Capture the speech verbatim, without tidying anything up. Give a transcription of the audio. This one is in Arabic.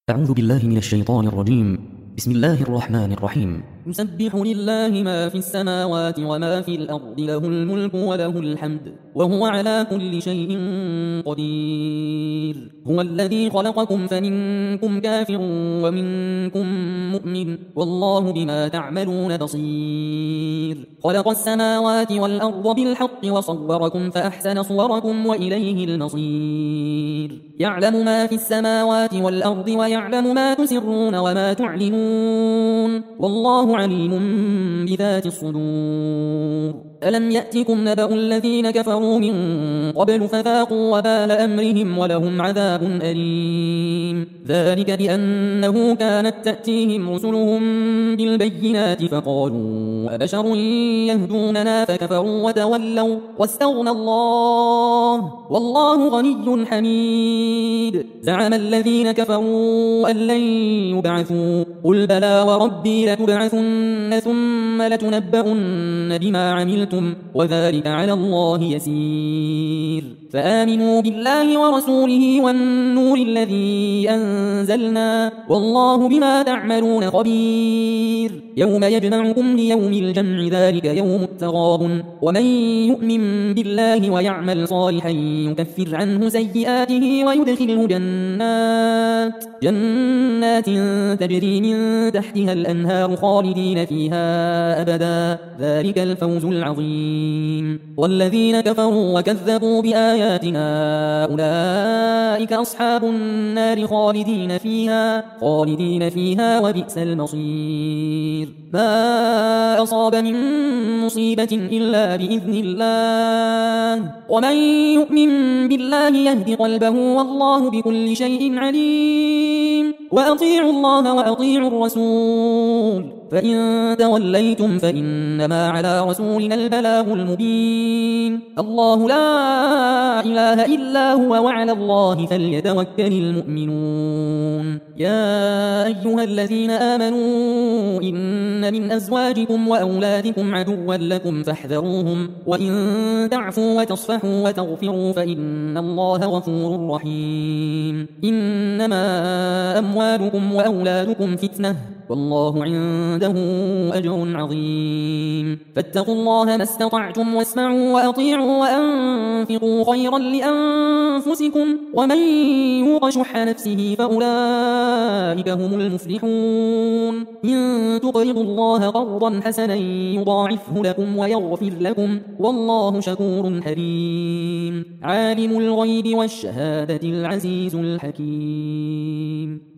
أعوذ بالله من الشيطان الرجيم. بسم الله الرحمن الرحيم. يسبح لله ما في السماوات وما في الأرض، له الملك وله الحمد وهو على كل شيء قدير. هو الذي خلقكم فمنكم كافر ومنكم مؤمن، والله بما تعملون بصير. خلق السماوات والأرض بالحق وصوركم فأحسن صوركم وإليه المصير. يعلم ما في السماوات والأرض ويعلم ما تسرون وما تعلنون، والله عليم بذات الصدور. ألم يأتكم نبأ الذين كفروا من قبل فذاقوا وبال أمرهم ولهم عذاب أليم. ذلك بأنه كانت تأتيهم رسلهم بالبينات فقالوا أبشر يهدوننا فكفروا وتولوا واستغنى الله والله غني حميد. زعم الذين كفروا أن لن يبعثوا، قل بلى وربي لتبعثن ثم لتنبؤن بما عملتم وذلك على الله يسير. فآمنوا بالله ورسوله والنور الذي أنزلنا، والله بما تعملون خبير. يوم يجمعكم ليوم الجمع، ذلك يوم التغابن. ومن يؤمن بالله ويعمل صالحا يكفر عنه سيئاته ويدخله جنات جنات تجري من تحتها الأنهار خالدين فيها أبدا، ذلك الفوز العظيم. والذين كفروا وكذبوا بآياتنا أولئك أصحاب النار خالدين فيها خالدين فيها وبئس المصير. ما أصاب من مصيبة إلا بإذن الله، ومن يؤمن بالله يهد قلبه والله بكل شيء عليم. وأطيعوا الله وأطيعوا الرسول، فإن توليتم فإنما على رسولنا البلاغ المبين. الله لا إله إلا هو وعلى الله فليتوكل المؤمنون. يا أيها الذين آمنوا إن من أزواجكم وأولادكم عدوا لكم فاحذروهم، وإن تعفوا وتصفحوا وتغفروا فإن الله غفور رحيم. إنما أموالكم وأولادكم فتنة، والله عنده أجر عظيم. فاتقوا الله ما استطعتم واسمعوا وأطيعوا وأنفقوا خيرا لأنفسكم، ومن يوق شح نفسه فأولئك هم المفلحون. إن تقرضوا الله قرضا حسنا يضاعفه لكم ويغفر لكم، والله شكور حليم. عالم الغيب والشهادة العزيز الحكيم.